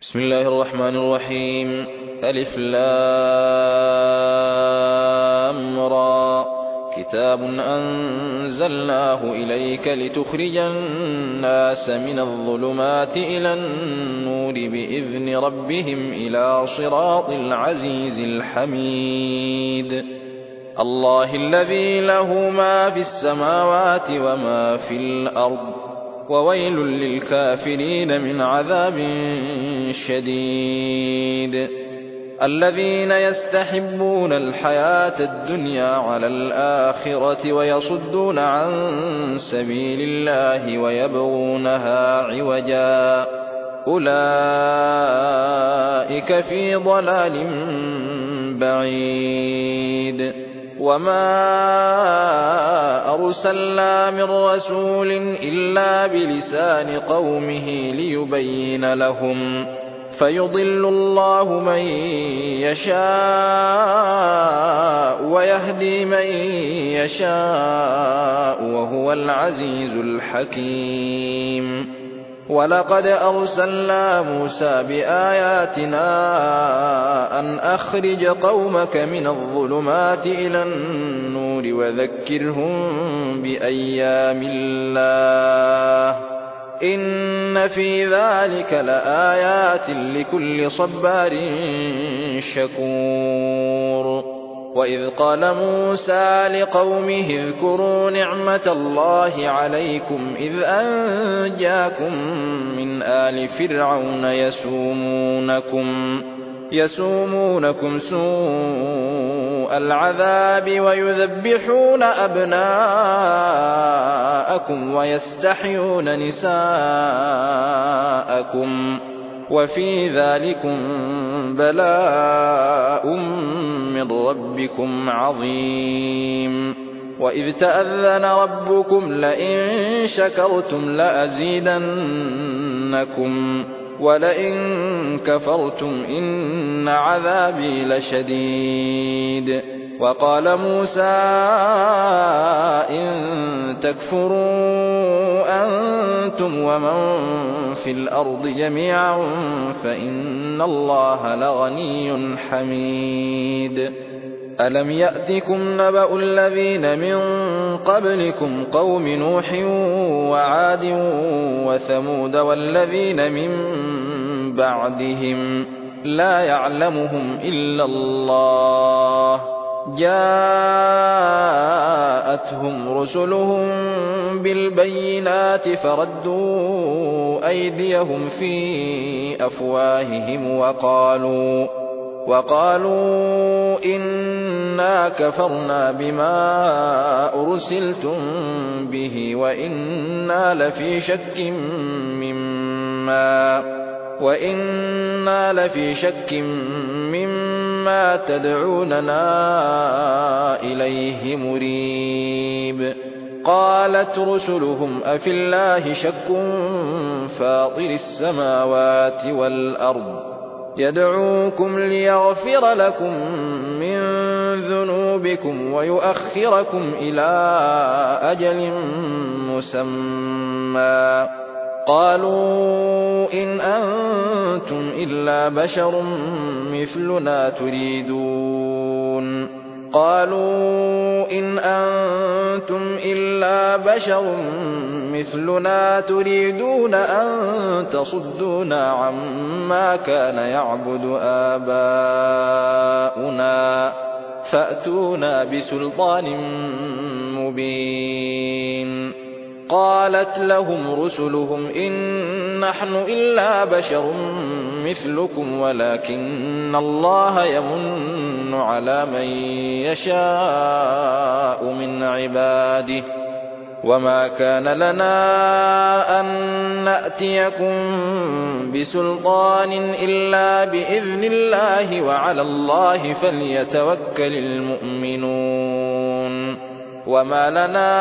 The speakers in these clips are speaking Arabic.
بسم الله الرحمن الرحيم. ألف لام را. كتاب أنزلناه إليك لتخرج الناس من الظلمات إلى النور بإذن ربهم إلى صراط العزيز الحميد. الله الذي له ما في السماوات وما في الأرض، وويل للكافرين من عذاب شديد. الذين يستحبون الحياة الدنيا على الآخرة ويصدون عن سبيل الله ويبغونها عوجا، أولئك في ضلال بعيد. وما أرسلنا من رسول إلا بلسان قومه ليبين لهم، فيضل الله من يشاء ويهدي من يشاء وهو العزيز الحكيم. ولقد أرسلنا موسى بآياتنا أن أخرج قومك من الظلمات إلى النور وذكرهم بأيام الله، إن في ذلك لآيات لكل صبار شكور. وإذ قال موسى لقومه اذكروا نعمة الله عليكم إذ أنجاكم من آل فرعون يسومونكم سوء العذاب ويذبحون أبناءكم ويستحيون نساءكم، وفي ذلكم بلاء من ربكم عظيم. وإذ تأذن ربكم لئن شكرتم لأزيدنكم ولئن كفرتم إن عذابي لشديد. وقال موسى إن تكفروا أنتم ومن في الأرض جميعا فإن الله لغني حميد. ألم يأتكم نبأ الذين من قبلكم قوم نوح وعاد وثمود والذين من بعدهم لا يعلمهم إلا الله، جاءتهم رسلهم بالبينات فردوا أيديهم في أفواههم وقالوا إنا كفرنا بما أرسلتم به وإنا لفي شك مما تدعوننا إليه مريب. قالت رسلهم أفي الله شك فاطر السماوات والأرض يدعوكم ليغفر لكم من ذنوبكم ويؤخركم إلى أجل مسمى، قالوا إن أنتم إلا بشر مثلنا تريدون أن تصدونا عما كان يعبد آباؤنا فأتونا بسلطان مبين. قالت لهم رسلهم إن نحن إلا بشر مثلكم ولكن الله يمن على من يشاء من عباده، وما كان لنا أن نأتيكم بسلطان إلا بإذن الله وعلى الله فليتوكل المؤمنون. وما لنا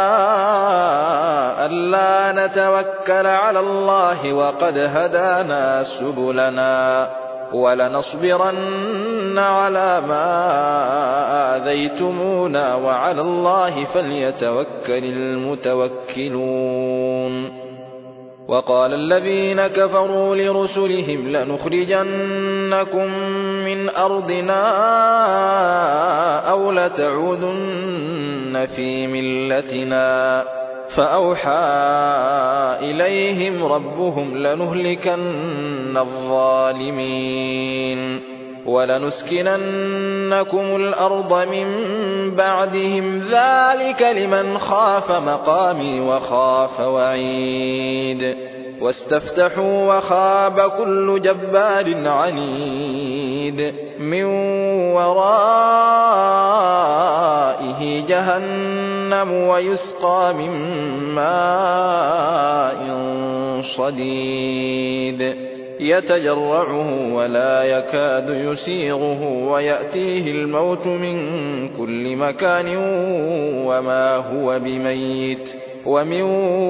ألا نتوكل على الله وقد هدانا سبلنا ولنصبرن على ما آذيتمونا وعلى الله فليتوكل المتوكلون. وقال الذين كفروا لرسلهم لنخرجنكم من أرضنا أو لتعودن في ملتنا فأوحى إليهم ربهم لنهلكن الظالمين ولنسكننكم الأرض من بعدهم ذلك لمن خاف مقامي وخاف وعيد واستفتحوا وخاب كل جبار عنيد من ورائه جهنم ويسقى من ماء صديد يتجرعه ولا يكاد يسيغه ويأتيه الموت من كل مكان وما هو بميت ومن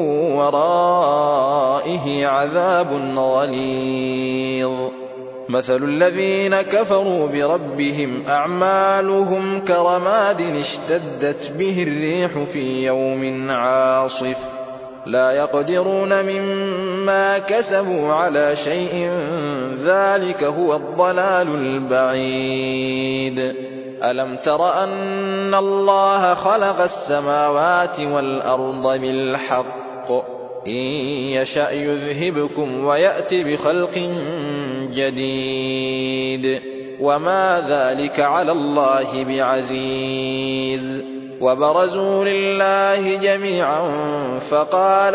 ورائه عذاب غليظ مثل الذين كفروا بربهم أعمالهم كرماد اشتدت به الريح في يوم عاصف لا يقدرون مما كسبوا على شيء ذلك هو الضلال البعيد ألم تر أن الله خلق السماوات والأرض بالحق إن يشأ يذهبكم ويأت بخلق جديد وما ذلك على الله بعزيز وبرزوا لله جميعا فقال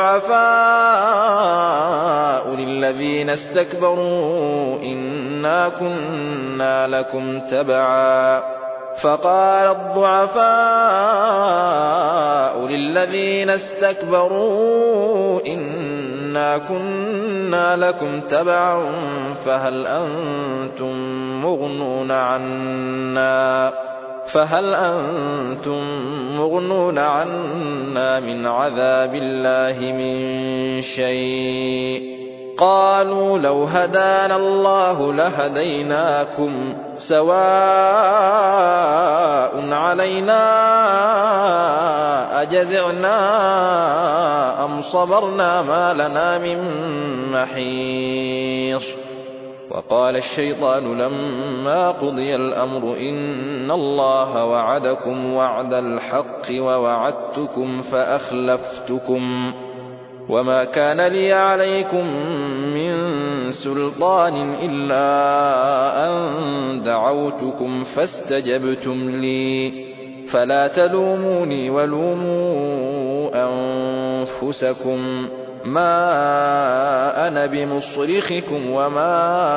الضعفاء للذين استكبروا إنا كنا لكم تبعا فهل أنتم مغنون عنا من عذاب الله من شيء قالوا لو هدانا الله لهديناكم سواء علينا أجزعنا أم صبرنا ما لنا من محيص وقال الشيطان لما قضي الأمر إن الله وعدكم وعد الحق ووعدتكم فأخلفتكم وما كان لي عليكم من سلطان إلا أن دعوتكم فاستجبتم لي فلا تلوموني ولوموا أنفسكم ما أنا بمصرخكم وما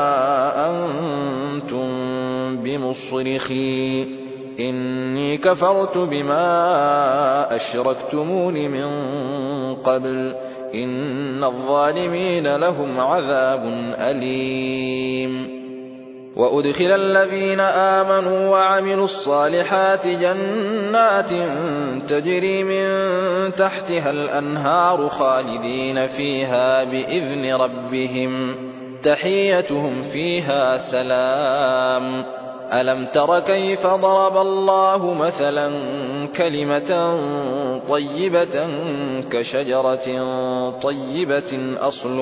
أنتم بمصرخي إني كفرت بما أشركتمون من قبل إن الظالمين لهم عذاب أليم وأدخل الذين آمنوا وعملوا الصالحات جنات تجري من تحتها الأنهار خالدين فيها بإذن ربهم تحيتهم فيها سلام ألم تر كيف ضرب الله مثلا كلمة طيبة كشجرة طيبة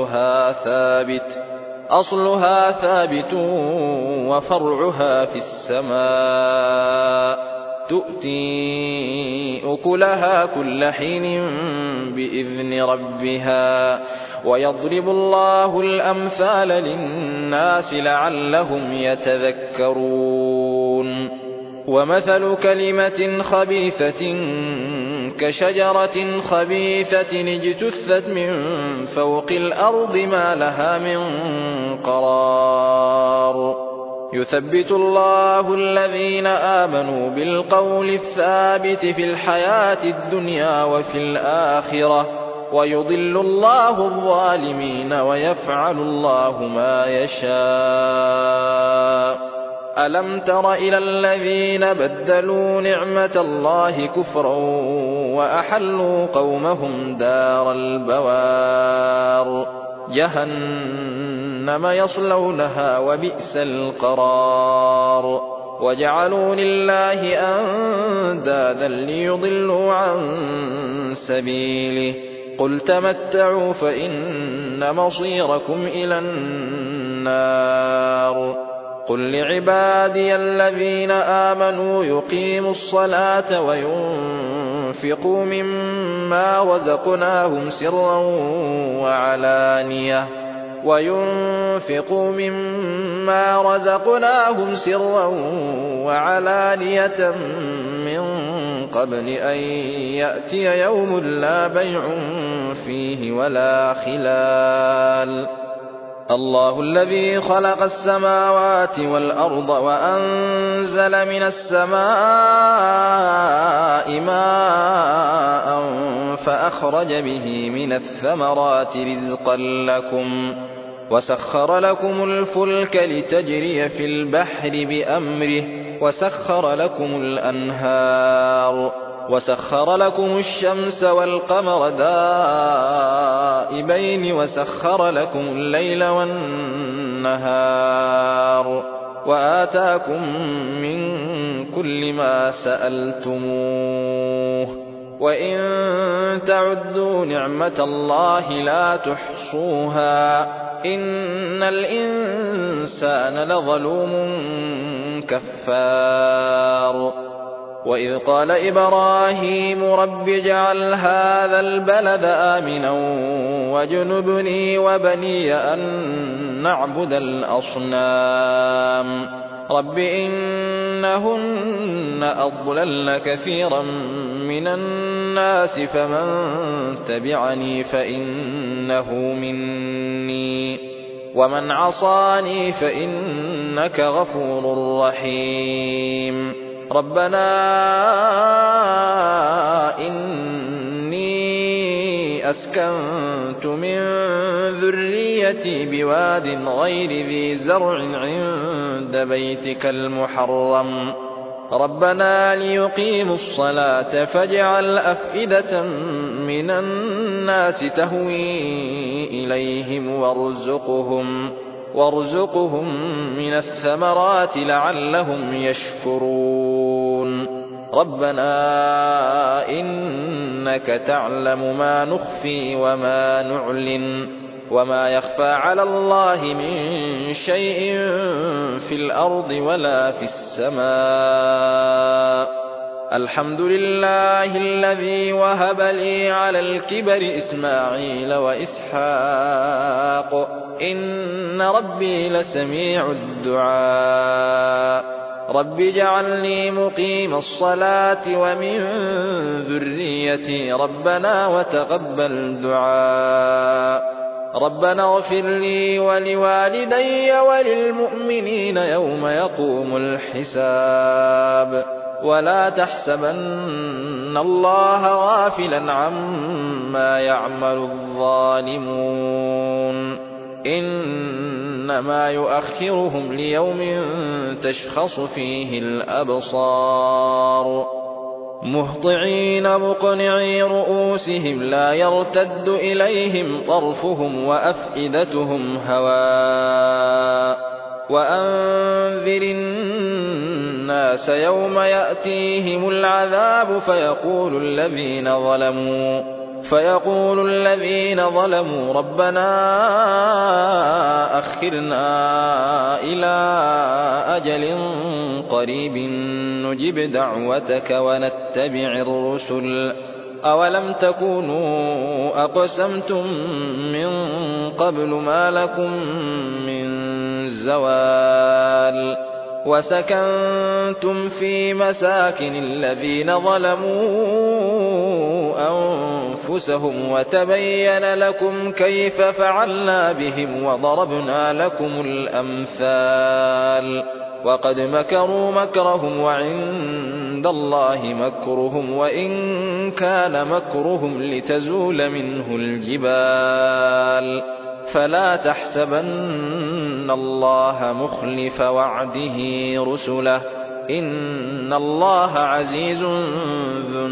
أصلها ثابت وفرعها في السماء تؤتي أكلها كل حين بإذن ربها ويضرب الله الأمثال للناس لعلهم يتذكرون ومثل كلمة خبيثة كشجرة خبيثة اجتثت من فوق الأرض ما لها من قرار يثبت الله الذين آمنوا بالقول الثابت في الحياة الدنيا وفي الآخرة ويضل الله الظالمين ويفعل الله ما يشاء ألم تر إلى الذين بدلوا نعمة الله كفرا وأحلوا قومهم دار البوار جهنم يصلونها وبئس القرار وجعلوا لله أندادا ليضلوا عن سبيله قل تمتعوا فإن مصيركم إلى النار قل لعبادي الذين آمنوا يقيموا الصلاة وينفقوا مما رزقناهم سرا وعلانية من قبل أن يأتي يوم لا بيع فيه ولا خلال الله الذي خلق السماوات والأرض وأنزل من السماء ماء فأخرج به من الثمرات رزقا لكم وسخر لكم الفلك لتجري في البحر بأمره وسخر لكم الأنهار وسخر لكم الشمس والقمر دائبين وسخر لكم الليل والنهار وآتاكم من كل ما سألتموه وإن تعدوا نعمة الله لا تحصوها إن الإنسان لظلوم كفار وإذ قال إبراهيم رب اجعل هذا البلد آمنا واجنبني وبني أن نعبد الأصنام رب إنهن أضللن كثيرا من الناس فمن تبعني فإنه مني ومن عصاني فإنك غفور رحيم ربنا إني أسكنت من ذريتي بواد غير ذي زرع عند بيتك المحرم ربنا ليقيموا الصلاة فاجعل أفئدة من الناس تهوي إليهم وارزقهم من الثمرات لعلهم يشكرون ربنا إنك تعلم ما نخفي وما نعلن وما يخفى على الله من شيء في الأرض ولا في السماء الحمد لله الذي وهب لي على الكبر إسماعيل وإسحاق إن ربي لسميع الدعاء رب اجعلني مقيم الصلاة ومن ذريتي ربنا وتقبل دعاء ربنا اغفر لي ولوالدي وللمؤمنين يوم يقوم الحساب ولا تحسبن الله غافلا عما يعمل الظالمون إنما يؤخرهم ليوم تشخص فيه الأبصار مهطعين مقنعي رؤوسهم لا يرتد إليهم طرفهم وأفئدتهم هواء وأنذر الناس يوم يأتيهم العذاب فيقول الذين ظلموا ربنا أخرنا إلى أجل قريب نجب دعوتك ونتبع الرسل أولم تكونوا أقسمتم من قبل ما لكم من زوال وسكنتم في مساكن الذين ظلموا أنفسهم وتبين لكم كيف فعلنا بهم وضربنا لكم الأمثال وقد مكروا مكرهم وعند الله مكرهم وإن كان مكرهم لتزول منه الجبال فلا تحسبن الله مخلف وعده رسله إن الله عزيز ذو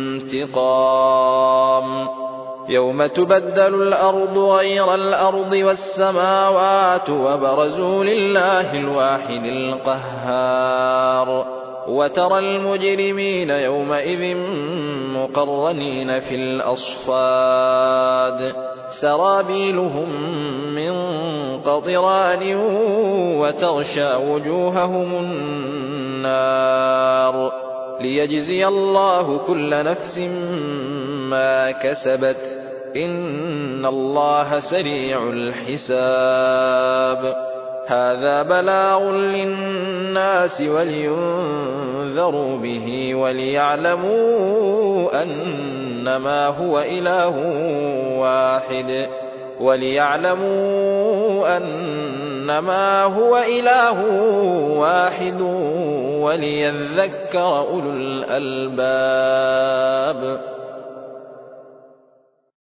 انتقام يوم تبدل الأرض غير الأرض والسماوات وبرزوا لله الواحد القهار وترى المجرمين يومئذ مقرنين في الأصفاد سرابيلهم من قطران وتغشى وجوههم النار ليجزي الله كل نفس ما كسبت إن الله سريع الحساب هذا بلاغ للناس ولينذروا به وليعلموا أنما هو إله واحد وليذكر أولو الألباب